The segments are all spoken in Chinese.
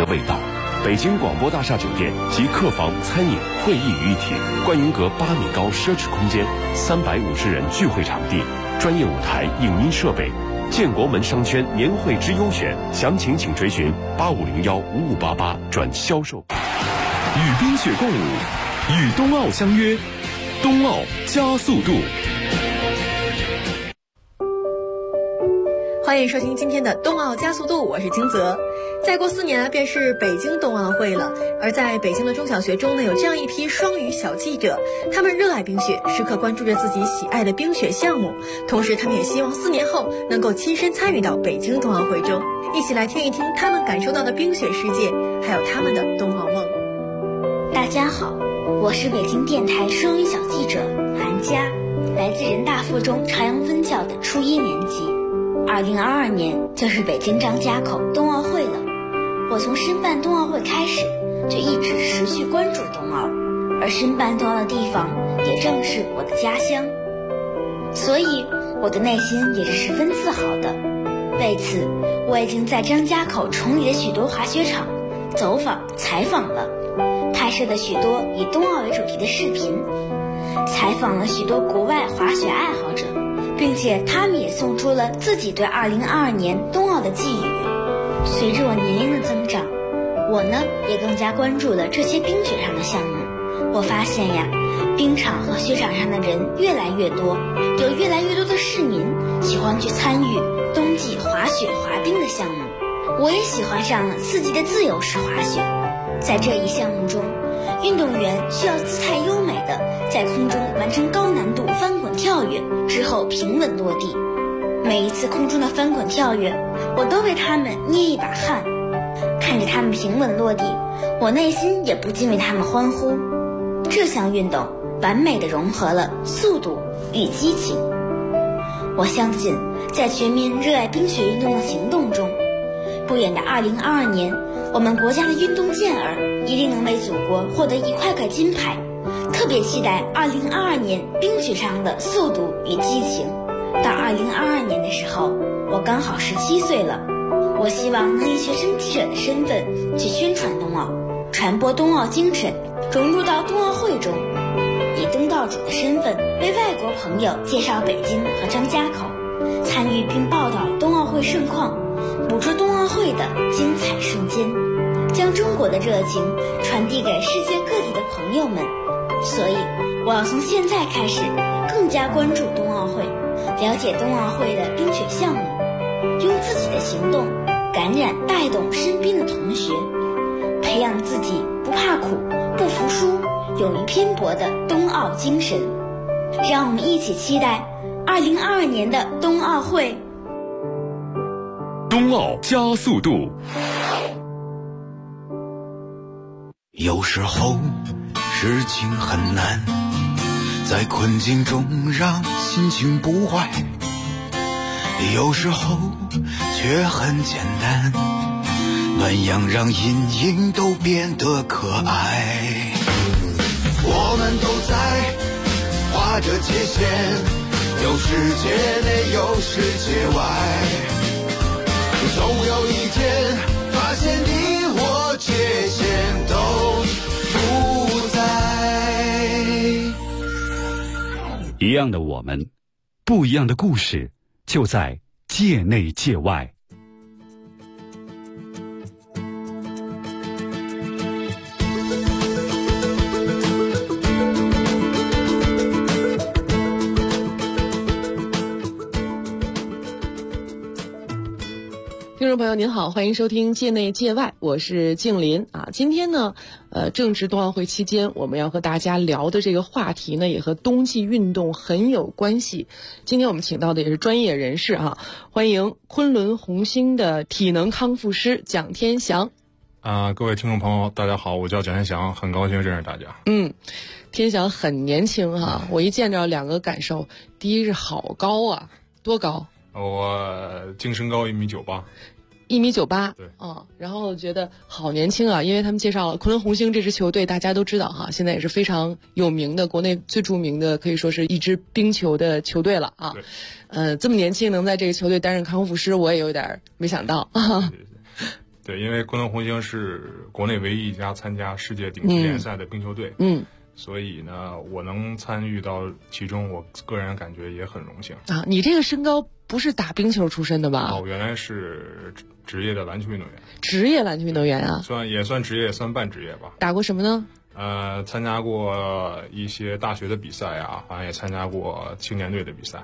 味道。北京广播大厦酒店集客房、餐饮、会议于一体，观云阁8米高奢侈空间，350人聚会场地，专业舞台、影音设备。建国门商圈年会之优选，详情请垂询85015588转销售。 与冰雪共舞，与冬奥相约，冬奥加速度。 欢迎收听今天的冬奥加速度，我是金泽。再过4年便是北京冬奥会了，而在北京的中小学中呢，有这样一批双语小记者，他们热爱冰雪，时刻关注着自己喜爱的冰雪项目，同时他们也希望4年后能够亲身参与到北京冬奥会中，一起来听一听他们感受到的冰雪世界，还有他们的冬奥梦。 大家好，我是北京电台双语小记者韩佳，来自人大附中朝阳分校的初1年级。2022年就是北京张家口冬奥会了。我从申办冬奥会开始，就一直持续关注冬奥，而申办冬奥的地方也正是我的家乡，所以我的内心也是十分自豪的。为此，我已经在张家口崇礼的许多滑雪场走访采访了，拍摄了许多以冬奥为主题的视频，采访了许多国外滑雪爱好者，并且他们也送出了自己对2022年冬奥的寄语。随着我年龄的增长，我呢也更加关注了这些冰雪上的项目。我发现呀，冰场和雪场上的人越来越多，有越来越多的市民喜欢去参与冬季滑雪滑冰的项目。我也喜欢上了刺激的自由式滑雪。在这一项目中，运动员需要姿态优美的在空中完成高难度翻滚跳跃之后平稳落地。每一次空中的翻滚跳跃，我都为他们捏一把汗。看着他们平稳落地，我内心也不禁为他们欢呼。这项运动完美地融合了速度与激情。我相信，在全民热爱冰雪运动的行动中，不远的2022年，我们国家的运动健儿一定能为祖国获得1块块金牌。特别期待2022年冰雪上的速度与激情。到2022年的时候，我刚好17岁了。我希望能以学生记者的身份去宣传冬奥，传播冬奥精神，融入到冬奥会中，以东道主的身份为外国朋友介绍北京和张家口，参与并报道冬奥会盛况，捕捉冬奥会的精彩瞬间，将中国的热情传递给世界各地的朋友们。所以我要从现在开始更加关注冬奥会，了解冬奥会的冰雪项目，用自己的行动感染带动身边的同学，培养自己不怕苦、不服输、勇于拼搏的冬奥精神。让我们一起期待2022年的冬奥会。 冬奥加速度。 有时候事情很难，在困境中让心情不坏，有时候却很简单，暖阳让阴影都变得可爱。我们都在划着界限，有世界内有世界外，总有一天发现你我界限都不在。 一样的我们，不一样的故事，就在界内界外。 听众朋友您好，欢迎收听界内界外，我是静林啊。今天呢正值冬奥会期间，我们要和大家聊的这个话题呢也和冬季运动很有关系。今天我们请到的也是专业人士啊，欢迎昆仑红星的体能康复师蒋天祥。 各位听众朋友大家好，我叫蒋天祥，很高兴认识大家。 天祥很年轻哈，我一见着两个感受，第一是好高啊，多高？ 我净身高1.98米。 1.98米， 对， 然后觉得好年轻啊，因为他们介绍了昆仑红星这支球队，大家都知道哈，现在也是非常有名的，国内最著名的，可以说是一支冰球的球队了啊。 对， 这么年轻能在这个球队担任康复师，我也有点没想到啊。 对，因为昆仑红星是国内唯一一家参加世界顶级联赛的冰球队，所以呢，我能参与到其中，我个人感觉也很荣幸啊。你这个身高不是打冰球出身的吧？ 我原来是职业的篮球运动员。 职业篮球运动员啊？ 也算职业，也算半职业吧。 打过什么呢？ 参加过一些大学的比赛啊，好像也参加过青年队的比赛。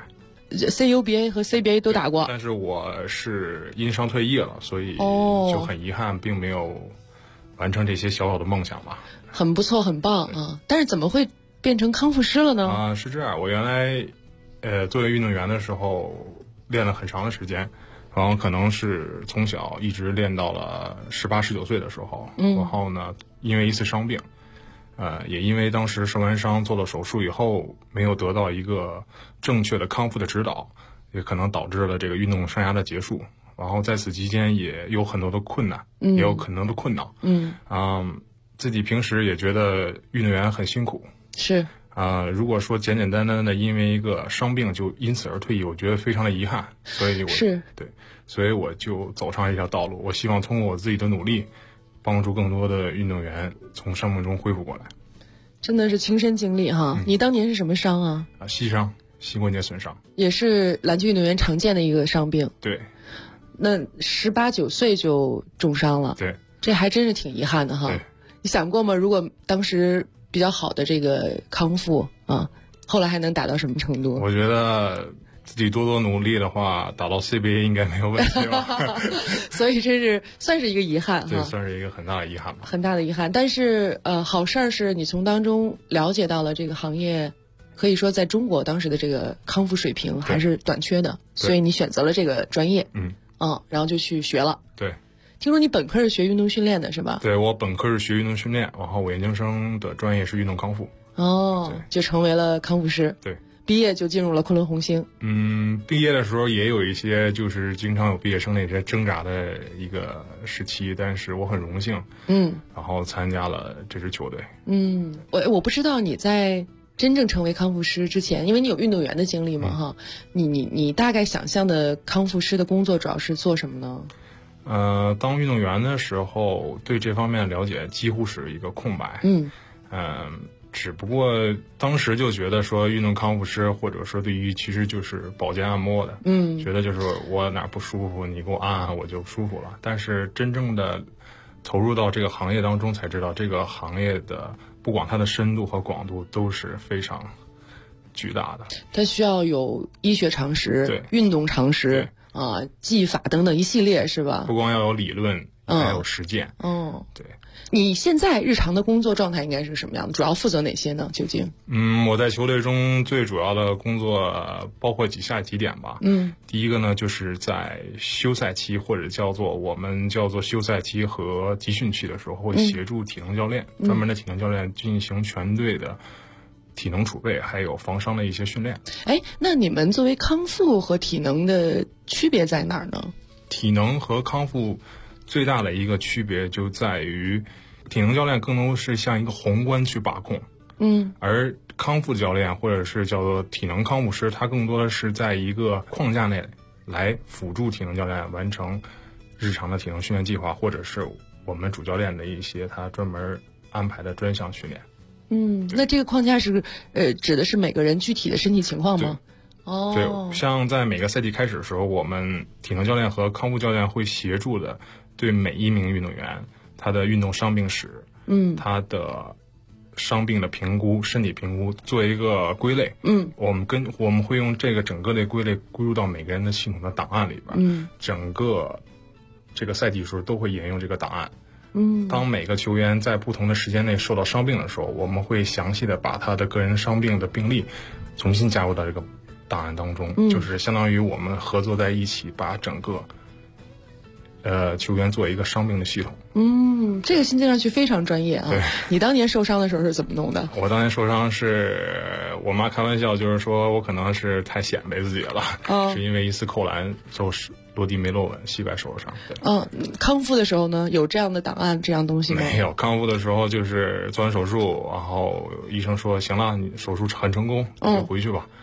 CUBA 和 CBA 都打过， 但是我是因伤退役了，所以就很遗憾，并没有完成这些小小的梦想吧。 很不错，很棒啊！但是怎么会变成康复师了呢？ 是这样，我原来作为运动员的时候练了很长的时间，然后可能是从小一直练到了18、19岁的时候，然后呢，因为一次伤病。也因为当时受完伤做了手术以后，没有得到一个正确的康复的指导，也可能导致了这个运动生涯的结束。然后在此期间也有很多的困难，也有很多的困扰。自己平时也觉得运动员很辛苦。 是。 如果说简简单单的因为一个伤病就因此而退役，我觉得非常的遗憾。所以所以我就走上一条道路。我希望通过我自己的努力，帮助更多的运动员从伤病中恢复过来。 真的是亲身经历哈。你当年是什么伤啊？ 膝伤，膝关节损伤， 也是篮球运动员常见的一个伤病。 对。 那18、19岁就重伤了。 对。 这还真是挺遗憾的哈。 对。 你想过吗？如果当时比较好的这个康复啊，后来还能打到什么程度？ 我觉得自己多多努力的话，打到 CBA 应该没有问题吧。 所以这是算是一个遗憾哈。 对，算是一个很大的遗憾吧。 很大的遗憾，但是好事儿是你从当中了解到了这个行业，可以说在中国当时的这个康复水平还是短缺的，所以你选择了这个专业，然后就去学了。 对。 听说你本科是学运动训练的是吧？ 对，我本科是学运动训练，然后我研究生的专业是运动康复。 就成为了康复师。 对。 毕业就进入了昆仑红星。 毕业的时候也有一些就是经常有毕业生那些挣扎的一个时期，但是我很荣幸，然后参加了这支球队。 我不知道你在真正成为康复师之前，因为你有运动员的经历嘛哈，你大概想象的康复师的工作主要是做什么呢？ 当运动员的时候，对这方面了解几乎是一个空白。只不过当时就觉得说运动康复师或者说对于其实就是保健按摩的，觉得就是我哪不舒服你给我按按我就舒服了。但是真正的投入到这个行业当中才知道，这个行业的不管它的深度和广度都是非常巨大的。它需要有医学常识、 对运动常识技法等等一系列是吧？ 不光要有理论，还有实践。对。 你现在日常的工作状态应该是什么样的？主要负责哪些呢？究竟？ 我在球队中最主要的工作包括以下几点吧。第一个呢，就是在休赛期或者我们叫做休赛期和集训期的时候，会协助体能教练，专门的体能教练进行全队的体能储备，还有防伤的一些训练。 那你们作为康复和体能的区别在哪儿呢？ 体能和康复最大的一个区别就在于，体能教练更多是像一个宏观去把控，而康复教练或者是叫做体能康复师，他更多的是在一个框架内来辅助体能教练完成日常的体能训练计划，或者是我们主教练的一些他专门安排的专项训练。 那这个框架是指的是每个人具体的身体情况吗？ 对，像在每个赛季开始的时候，我们体能教练和康复教练会协助的对每一名运动员他的运动伤病史，他的伤病的评估、身体评估做一个归类。我们会用这个整个的归类归入到每个人的系统的档案里边。整个这个赛季时候都会沿用这个档案。当每个球员在不同的时间内受到伤病的时候，我们会详细的把他的个人伤病的病例重新加入到这个档案当中，就是相当于我们合作在一起，把整个球员做一个伤病的系统。 这个听上去非常专业啊。 对， 你当年受伤的时候是怎么弄的？ 我当年受伤是我妈开玩笑，就是说我可能是太显摆自己了，是因为一次扣篮就是落地没落稳，膝盖受了伤。对。 康复的时候呢，有这样的档案这样东西吗？ 没有，康复的时候就是做完手术，然后医生说行了，你手术很成功，你就回去吧。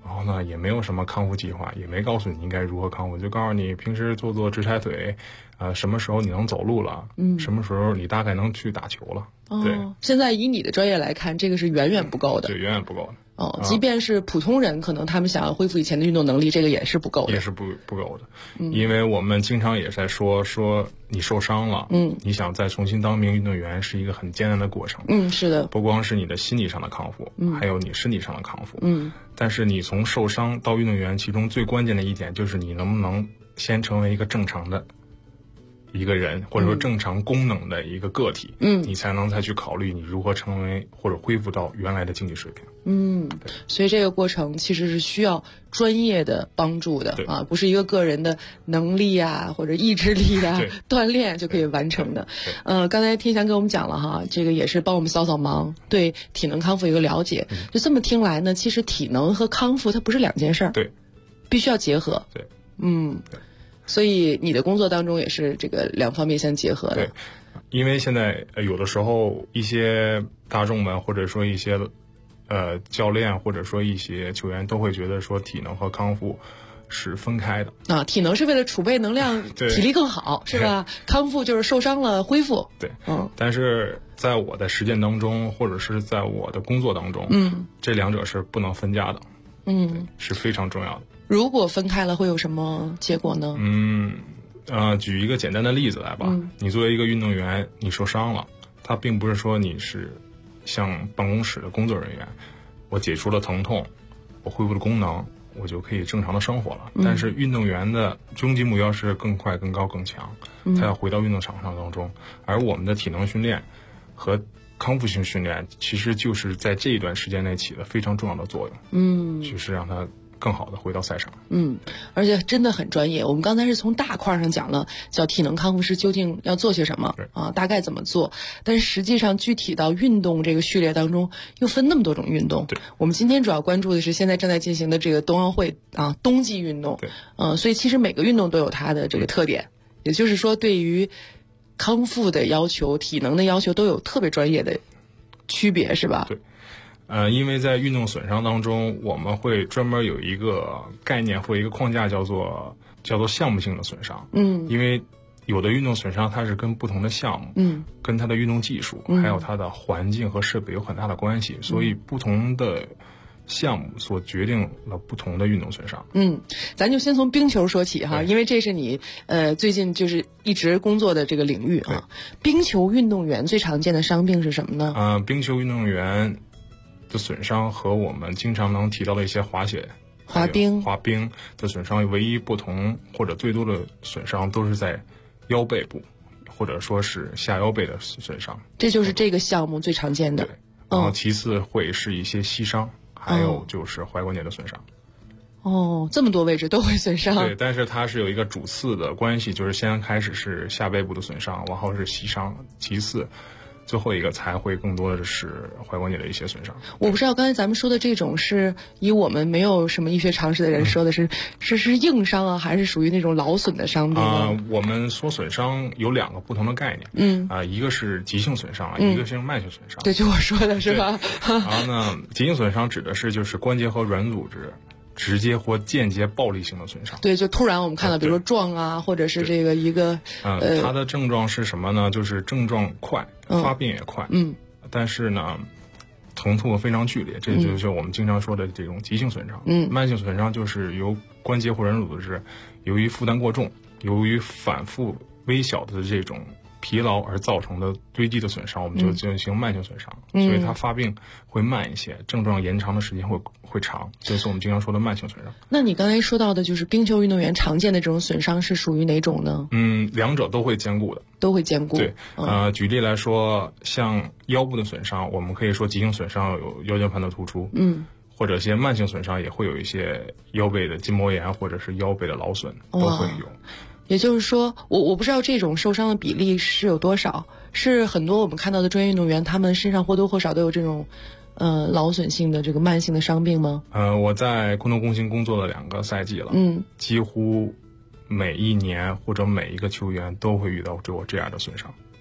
然后呢也没有什么康复计划，也没告诉你应该如何康复，就告诉你平时做直抬腿，什么时候你能走路了，什么时候你大概能去打球了。对， 现在以你的专业来看，这个是远远不够的。 对，远远不够的。 即便是普通人，可能他们想要恢复以前的运动能力，这个也是不够的， 也是不够的。因为我们经常也在说你受伤了，你想再重新当名运动员是一个很艰难的过程。 是的， 不光是你的心理上的康复，还有你身体上的康复。但是你从受伤到运动员，其中最关键的一点就是你能不能先成为一个正常的一个人，或者说正常功能的一个个体，你才能再去考虑你如何成为或者恢复到原来的竞技水平。 所以这个过程其实是需要专业的帮助的啊，不是一个个人的能力啊或者意志力啊锻炼就可以完成的。刚才天翔给我们讲了哈，这个也是帮我们扫盲，对体能康复有一个了解。就这么听来呢，其实体能和康复它不是两件事儿， 对， 必须要结合。 对， 所以你的工作当中也是这个两方面相结合的。 对，因为现在有的时候一些大众们或者说一些教练或者说一些球员都会觉得说体能和康复是分开的体能是为了储备能量体力更好是吧？康复就是受伤了恢复。 对，但是在我的实践当中或者是在我的工作当中，这两者是不能分家的，是非常重要的。 如果分开了会有什么结果呢？ 举一个简单的例子来吧。你作为一个运动员，你受伤了，他并不是说你是像办公室的工作人员，我解除了疼痛，我恢复了功能，我就可以正常的生活了。但是运动员的终极目标是更快、更高、更强，他要回到运动场上当中。而我们的体能训练和康复性训练，其实就是在这一段时间内起了非常重要的作用。就是让他更好的回到赛场。 而且真的很专业。我们刚才是从大块上讲了，叫体能康复师究竟要做些什么大概怎么做。但是实际上具体到运动这个序列当中，又分那么多种运动。我们今天主要关注的是现在正在进行的这个冬奥会冬季运动。所以其实每个运动都有它的这个特点，也就是说对于康复的要求、体能的要求都有特别专业的区别，是吧？ 对。因为在运动损伤当中，我们会专门有一个概念或一个框架叫做项目性的损伤。因为有的运动损伤它是跟不同的项目，跟它的运动技术，还有它的环境和设备有很大的关系，所以不同的项目所决定了不同的运动损伤。 咱就先从冰球说起哈，因为这是你最近就是一直工作的这个领域啊。冰球运动员最常见的伤病是什么呢？ 冰球运动员的损伤和我们经常能提到的一些滑冰的损伤唯一不同或者最多的损伤都是在腰背部，或者说是下腰背的损伤。 这就是这个项目最常见的。 对，然后其次会是一些膝伤，还有就是踝关节的损伤。 这么多位置都会损伤。 对，但是它是有一个主次的关系，就是先开始是下背部的损伤，然后是膝伤，其次最后一个才会更多的是踝关节的一些损伤。 我不知道刚才咱们说的这种是以我们没有什么医学常识的人说的是硬伤啊，还是属于那种劳损的伤病我们说损伤有两个不同的概念。一个是急性损伤，一个是慢性损伤。 对，就我说的是吧？ 然后呢，急性损伤指的是就是关节和软组织直接或间接暴力性的损伤。 对，就突然我们看到比如说撞啊，或者是这个一个它的症状是什么呢？就是症状快，发病也快，但是呢疼痛非常剧烈，这就是我们经常说的这种急性损伤。慢性损伤就是由关节或软组织由于负担过重，由于反复微小的这种疲劳而造成的堆积的损伤，我们就进行慢性损伤。所以它发病会慢一些，症状延长的时间会长，这是我们经常说的慢性损伤。 那你刚才说到的就是冰球运动员常见的这种损伤是属于哪种呢？ 两者都会兼顾的。 都会兼顾。 对，举例来说，像腰部的损伤，我们可以说急性损伤有腰间盘的突出，或者一些慢性损伤也会有一些腰背的筋膜炎或者是腰背的劳损都会有。 也就是说，我不知道这种受伤的比例是有多少，是很多我们看到的专业运动员他们身上或多或少都有这种劳损性的这个慢性的伤病吗？ 我在昆仑公星工作了2个赛季了，几乎每一年或者每一个球员都会遇到这样的损伤。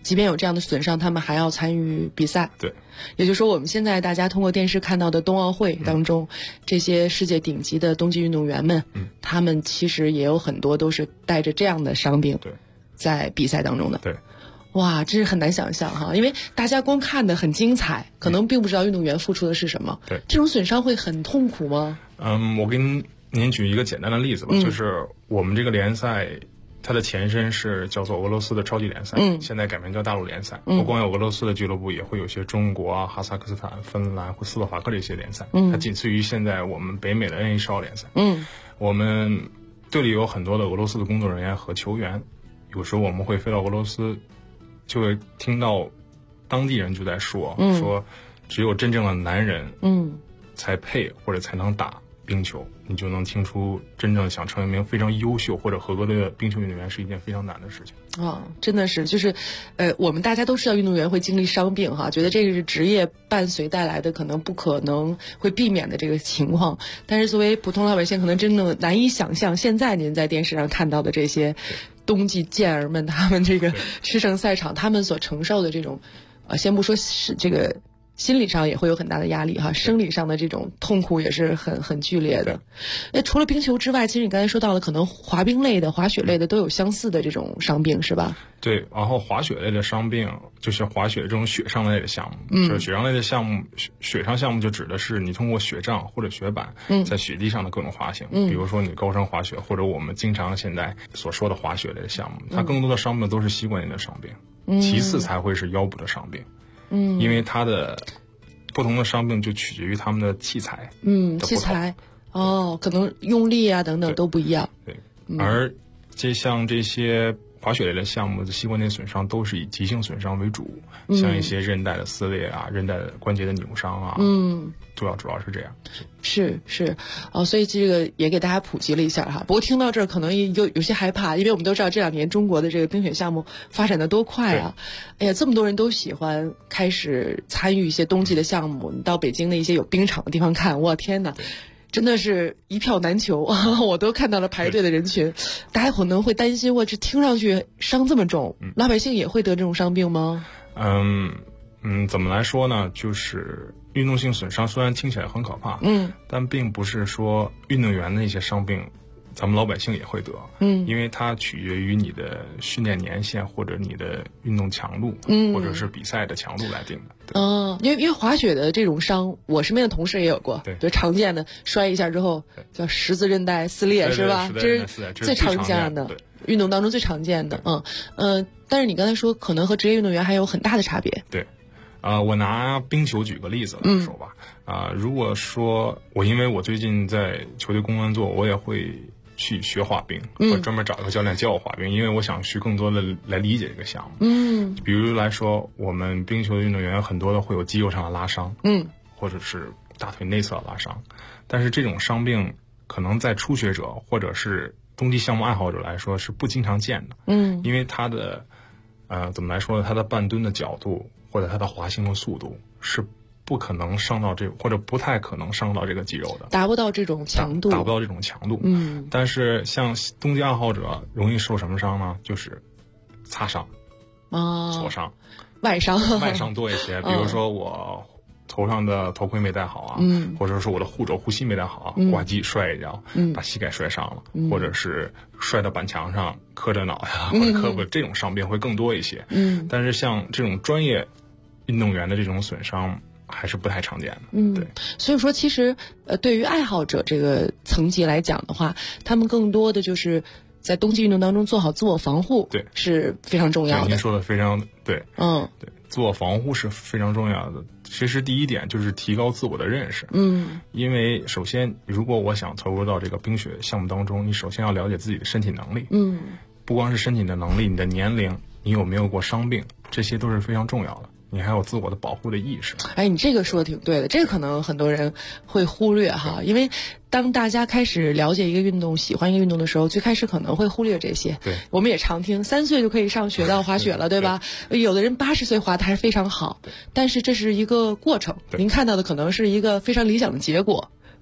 即便有这样的损伤，他们还要参与比赛。 对， 也就是说，我们现在大家通过电视看到的冬奥会当中，这些世界顶级的冬季运动员们，他们其实也有很多都是带着这样的伤病，在比赛当中的。 对。 哇，真是很难想象哈，因为大家光看的很精彩，可能并不知道运动员付出的是什么。 对， 这种损伤会很痛苦吗？ 我跟您举一个简单的例子吧，就是我们这个联赛，它的前身是叫做俄罗斯的超级联赛，现在改名叫大陆联赛。不光有俄罗斯的俱乐部，也会有些中国啊、哈萨克斯坦、芬兰或斯洛伐克这些联赛。它仅次于现在我们北美的 NHL 联赛。我们队里有很多的俄罗斯的工作人员和球员，有时候我们会飞到俄罗斯。就会听到当地人就在说，说只有真正的男人，才配或者才能打冰球，你就能听出真正想成为一名非常优秀或者合格的冰球运动员是一件非常难的事情。 真的是，就是，我们大家都知道运动员会经历伤病哈，觉得这个是职业伴随带来的可能不可能会避免的这个情况，但是作为普通老百姓，可能真的难以想象，现在您在电视上看到的这些冬季健儿们，他们这个驰骋赛场，他们所承受的这种，先不说是这个心理上也会有很大的压力哈，生理上的这种痛苦也是很剧烈的。除了冰球之外，其实你刚才说到了，可能滑冰类的、滑雪类的都有相似的这种伤病，是吧？对， 然后滑雪类的伤病就是滑雪这种雪上类的项目，就是雪上类的项目，雪上项目就指的是你通过雪杖或者雪板在雪地上的各种滑行，比如说你高山滑雪，或者我们经常现在所说的滑雪类的项目，它更多的伤病都是膝关节的伤病，其次才会是腰部的伤病。因为它的不同的伤病就取决于他们的器材， 器材可能用力啊等等都不一样。 对，而像这些滑雪类的项目的膝关节损伤都是以急性损伤为主，像一些韧带的撕裂啊、韧带关节的扭伤啊，主要是这样。 是所以这个也给大家普及了一下哈。不过听到这儿可能有些害怕，因为我们都知道这2年中国的这个冰雪项目发展的多快啊！哎呀，这么多人都喜欢开始参与一些冬季的项目，你到北京的一些有冰场的地方看，我天哪！真的是一票难求我都看到了排队的人群，大家可能会担心，这听上去伤这么重，老百姓也会得这种伤病吗？ 怎么来说呢？就是运动性损伤虽然听起来很可怕，但并不是说运动员的一些伤病咱们老百姓也会得，因为它取决于你的训练年限或者你的运动强度，或者是比赛的强度来定的。 因为滑雪的这种伤，我身边的同事也有过，对常见的摔一下之后叫十字韧带撕裂，是吧？这是最常见的运动当中最常见的。但是你刚才说可能和职业运动员还有很大的差别。 对，我拿冰球举个例子来说吧。如果说因为我最近在球队工作，我也会去学滑冰，或专门找一个教练教我滑冰，因为我想去更多的来理解这个项目。比如来说，我们冰球的运动员很多的会有肌肉上的拉伤，或者是大腿内侧的拉伤，但是这种伤病可能在初学者或者是冬季项目爱好者来说是不经常见的。因为他的怎么来说呢？他的半蹲的角度或者他的滑行的速度是不可能伤到或者不太可能伤到这个肌肉的， 达不到这种强度， 达不到这种强度。但是像冬季爱好者容易受什么伤呢？就是擦伤、挫伤、 外伤多一些。比如说我头上的头盔没戴好啊，或者说我的护肘、护膝没戴好，呱唧摔一跤，把膝盖摔伤了，或者是摔到板墙上磕着脑呀，或者磕膊，这种伤病会更多一些。但是像这种专业运动员的这种损伤还是不太常见的。对， 所以说其实对于爱好者这个层级来讲的话，他们更多的就是在冬季运动当中做好自我防护， 对， 是非常重要的。 您说的非常对，对，自我防护是非常重要的。其实第一点就是提高自我的认识，因为首先如果我想投入到这个冰雪项目当中，你首先要了解自己的身体能力，不光是身体的能力，你的年龄，你有没有过伤病，这些都是非常重要的。你还有自我的保护的意识。 你这个说的挺对的，这个可能很多人会忽略哈，因为当大家开始了解一个运动、喜欢一个运动的时候，最开始可能会忽略这些。 对， 我们也常听3岁就可以上雪道滑雪了，对吧？有的人80岁滑的还是非常好，但是这是一个过程，您看到的可能是一个非常理想的结果。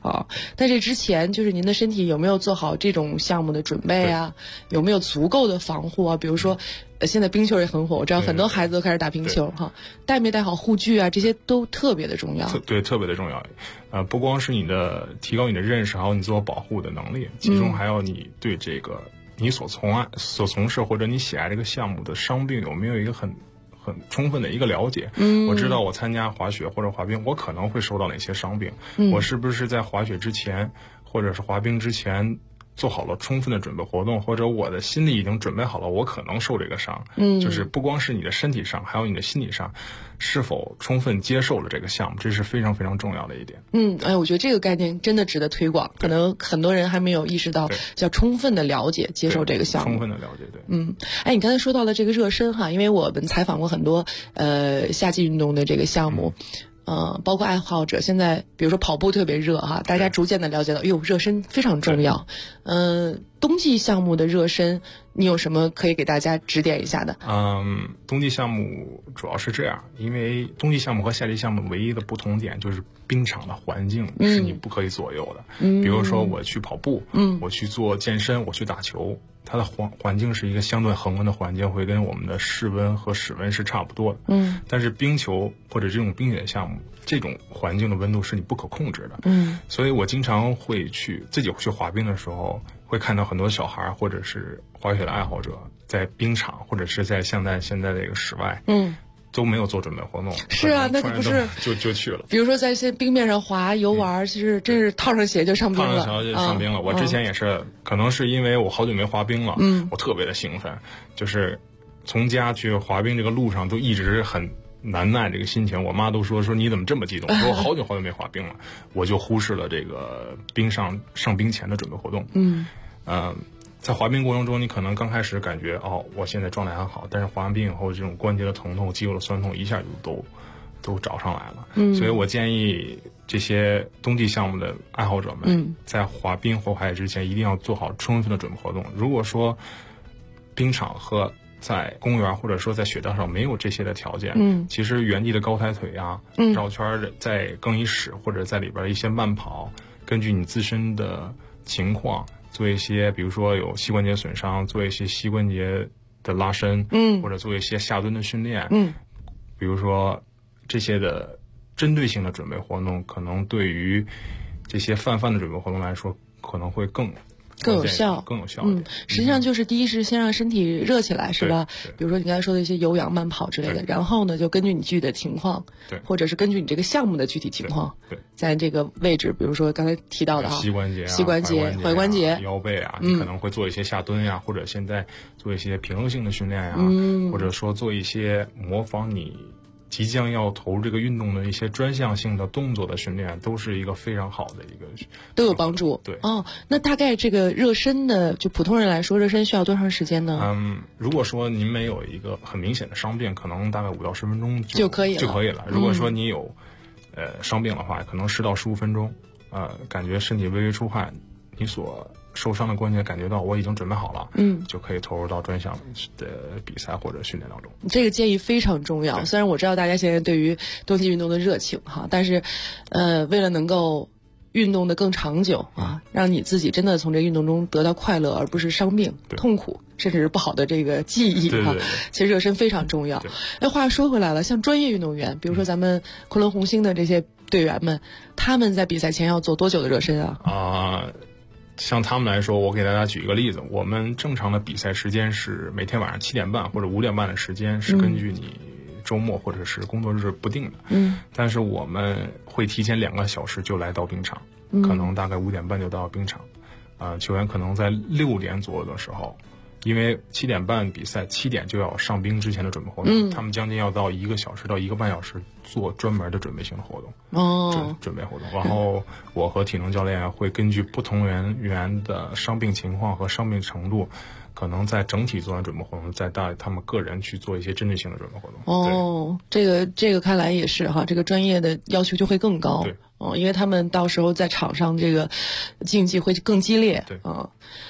啊。在这之前，就是您的身体有没有做好这种项目的准备啊？有没有足够的防护啊？比如说，现在冰球也很火，我知道很多孩子都开始打冰球哈，带没带好护具啊？这些都特别的重要。 对，特别的重要。不光是你的提高你的认识，还有你自我保护的能力，其中还有你对这个你所从事或者你喜爱这个项目的伤病有没有一个很充分的一个了解。我知道我参加滑雪或者滑冰，我可能会受到哪些伤病，我是不是在滑雪之前或者是滑冰之前做好了充分的准备活动，或者我的心里已经准备好了我可能受这个伤。就是不光是你的身体上，还有你的心理上是否充分接受了这个项目，这是非常非常重要的一点。 我觉得这个概念真的值得推广，可能很多人还没有意识到叫充分的了解接受这个项目。 充分的了解，对。 你刚才说到了这个热身哈，因为我们采访过很多夏季运动的这个项目。包括爱好者，现在比如说跑步特别热哈，大家逐渐的了解到，热身非常重要。冬季项目的热身，你有什么可以给大家指点一下的？ 冬季项目主要是这样，因为冬季项目和夏季项目唯一的不同点就是冰场的环境是你不可以左右的。比如说我去跑步，我去做健身，我去打球，它的环境是一个相对恒温的环境，会跟我们的室温和室温是差不多的。但是冰球或者这种冰雪项目，这种环境的温度是你不可控制的。所以我经常会自己去滑冰的时候，会看到很多小孩或者是滑雪的爱好者在冰场或者是在现在这个室外，都没有做准备活动。 是啊，那不是就去了。 比如说在冰面上滑游玩，其实真是套上鞋就上冰了。 套上鞋就上冰了。我之前也是，可能是因为我好久没滑冰了，我特别的兴奋，就是从家去滑冰这个路上都一直很难耐这个心情。我妈都说你怎么这么激动？说我好久没滑冰了，我就忽视了这个上冰前的准备活动。在滑冰过程中，你可能刚开始感觉我现在状态很好，但是滑完冰以后，这种关节的疼痛、肌肉的酸痛一下就都找上来了。所以我建议这些冬季项目的爱好者们，在滑冰或滑雪之前，一定要做好充分的准备活动。如果说冰场和在公园或者说在雪道上没有这些的条件，其实原地的高抬腿啊，绕圈在更衣室或者在里边一些慢跑，根据你自身的情况做一些，比如说有膝关节损伤，做一些膝关节的拉伸，或者做一些下蹲的训练，比如说这些的针对性的准备活动，可能对于这些泛泛的准备活动来说，可能会更有效。 实际上就是第一是先让身体热起来，是吧？比如说你刚才说的一些有氧慢跑之类的，然后呢就根据你具体的情况，或者是根据你这个项目的具体情况，在这个位置，比如说刚才提到的膝关节、 踝关节、 腰背啊，你可能会做一些下蹲呀，或者现在做一些平衡性的训练呀，或者说做一些模仿你即将要投入这个运动的一些专项性的动作的训练，都是一个非常好的一个， 都有帮助。 对。 那大概这个热身的，就普通人来说，热身需要多长时间呢？ 如果说您没有一个很明显的伤病，可能大概5到10分钟就可以了。如果说你有伤病的话，可能10到15分钟，感觉身体微微出汗，你所受伤的关节感觉到我已经准备好了，就可以投入到专项的比赛或者训练当中。 这个建议非常重要。虽然我知道大家现在对于冬季运动的热情哈，但是为了能够运动的更长久让你自己真的从这运动中得到快乐，而不是伤病、痛苦，甚至是不好的这个记忆其实热身非常重要。话说回来了，像专业运动员，比如说咱们昆仑红星的这些队员们，他们在比赛前要做多久的热身啊？ 像他们来说，我给大家举一个例子，我们正常的比赛时间是每天晚上7点半或者5点半的时间，是根据你周末或者是工作日不定的。但是我们会提前2个小时就来到冰场，可能大概5点半就到冰场。球员可能在6点左右的时候，因为7点半比赛，7点就要上冰之前的准备活动，他们将近要到1个小时到1个半小时做专门的准备性的活动，准备活动。然后我和体能教练会根据不同人员的伤病情况和伤病程度，可能在整体做完准备活动，再带他们个人去做一些针对性的准备活动。 这个看来也是哈，这个专业的要求就会更高。因为他们到时候在场上这个竞技会更激烈。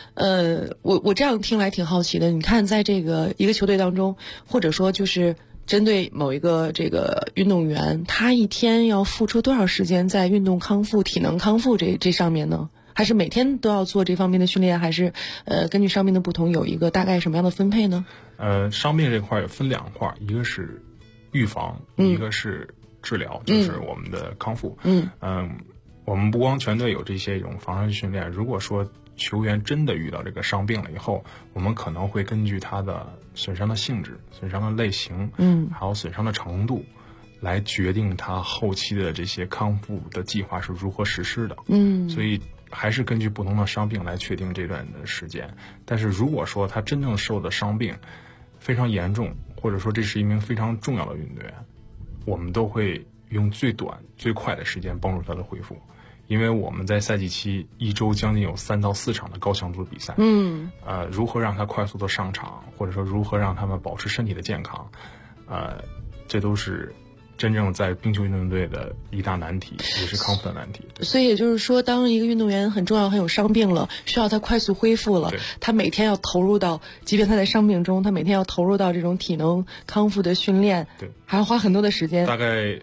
我这样听来挺好奇的。你看，在这个一个球队当中，或者说就是针对某一个这个运动员，他一天要付出多少时间在运动康复、体能康复这上面呢？还是每天都要做这方面的训练，还是根据伤病的不同有一个大概什么样的分配呢？ 伤病这块也分两块，一个是预防，一个是治疗，就是我们的康复。我们不光全队有这些种防伤训练，如果说球员真的遇到这个伤病了以后，我们可能会根据他的损伤的性质、损伤的类型，还有损伤的程度，来决定他后期的这些康复的计划是如何实施的。所以还是根据不同的伤病来确定这段的时间。但是如果说他真正受的伤病非常严重，或者说这是一名非常重要的运动员，我们都会用最短最快的时间帮助他的恢复。因为我们在赛季期一周将近有3到4场的高强度的比赛，如何让他快速的上场，或者说如何让他们保持身体的健康，这都是真正在冰球运动队的一大难题，也是康复的难题。 所以也就是说，当一个运动员很重要、很有伤病了，需要他快速恢复了，他每天要投入到，即便他在伤病中，他每天要投入到这种体能康复的训练，还要花很多的时间， 大概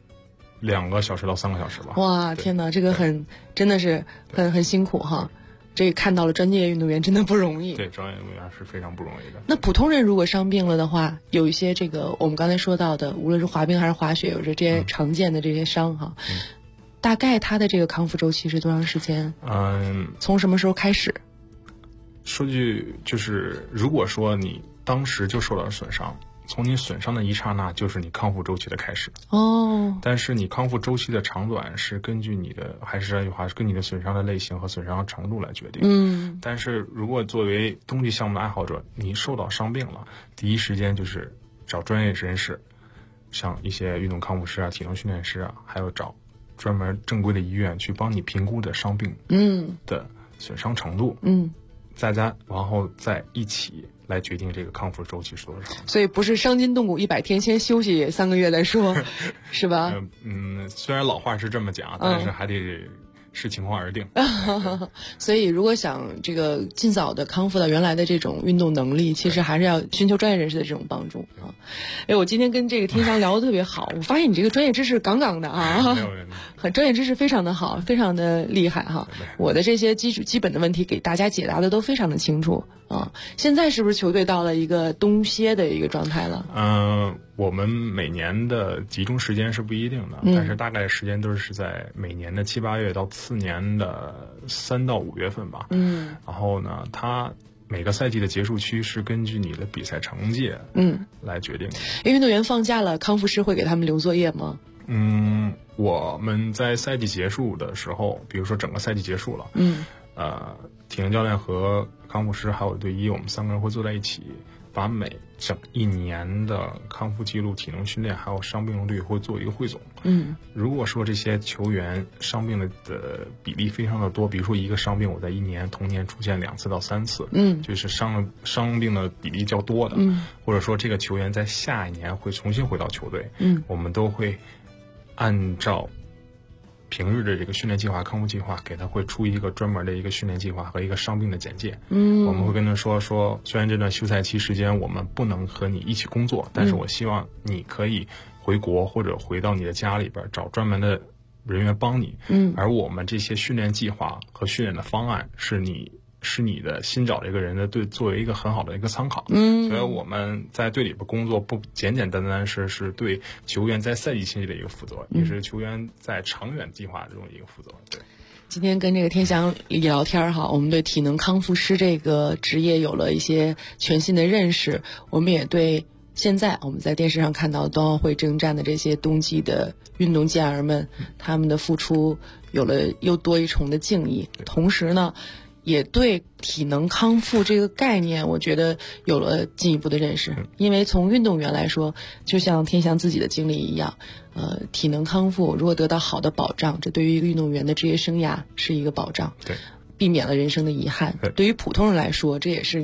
2个小时到3个小时吧。 哇，天哪，这个真的是很辛苦哈。这看到了专业运动员真的不容易。 对，专业运动员是非常不容易的。 那普通人如果伤病了的话，有一些这个我们刚才说到的，无论是滑冰还是滑雪，有着这些常见的这些伤哈，大概他的这个康复周期是多长时间？从什么时候开始？ 说句就是，如果说你当时就受到了损伤，从你损伤的一刹那就是你康复周期的开始。但是你康复周期的长短是根据你的，还是这句话，是跟你的损伤的类型和损伤的程度来决定。但是如果作为冬季项目的爱好者，你受到伤病了，第一时间就是找专业人士，像一些运动康复师啊、体能训练师啊，还有找专门正规的医院去帮你评估的伤病的损伤程度，然后再一起来决定这个康复周期是多少。 所以不是伤筋动骨100天，先休息3个月再说，是吧？ 虽然老话是这么讲，但是还得视情况而定。 所以如果想这个尽早的康复到原来的这种运动能力，其实还是要寻求专业人士的这种帮助啊。我今天跟这个天翔聊得特别好，我发现你这个专业知识杠杠的啊，很专业知识非常的好，非常的厉害哈。我的这些基本的问题给大家解答的都非常的清楚啊。现在是不是球队到了一个冬歇的一个状态了？ 我们每年的集中时间是不一定的，但是大概时间都是在每年的7、8月到次年的3到5月份吧。然后呢，它每个赛季的结束区是根据你的比赛成绩来决定的。 运动员放假了，康复师会给他们留作业吗？ 我们在赛季结束的时候，比如说整个赛季结束了，体能教练和康复师还有队医，我们3个人会坐在一起，把每整一年的康复记录、体能训练还有伤病率会做一个汇总。如果说这些球员伤病的比例非常的多，比如说一个伤病我在同年出现2次到3次，就是伤病的比例较多的，或者说这个球员在下一年会重新回到球队，我们都会按照平日的这个训练计划、康复计划，给他会出一个专门的一个训练计划和一个伤病的简介。我们会跟他说，虽然这段休赛期时间我们不能和你一起工作，但是我希望你可以回国或者回到你的家里边找专门的人员帮你。而我们这些训练计划和训练的方案是你的新找的一个人的作为一个很好的一个参考。所以我们在队里边工作不简简单单是对球员在赛季期的一个负责，也是球员在长远计划中的一个负责。对。 今天跟这个天翔聊天哈，我们对体能康复师这个职业有了一些全新的认识，我们也对现在我们在电视上看到冬奥会征战的这些冬季的运动健儿们，他们的付出有了又多一重的敬意。同时呢，也对体能康复这个概念，我觉得有了进一步的认识。因为从运动员来说，就像天翔自己的经历一样，体能康复如果得到好的保障，这对于一个运动员的职业生涯是一个保障， 对， 避免了人生的遗憾。对于普通人来说，这也是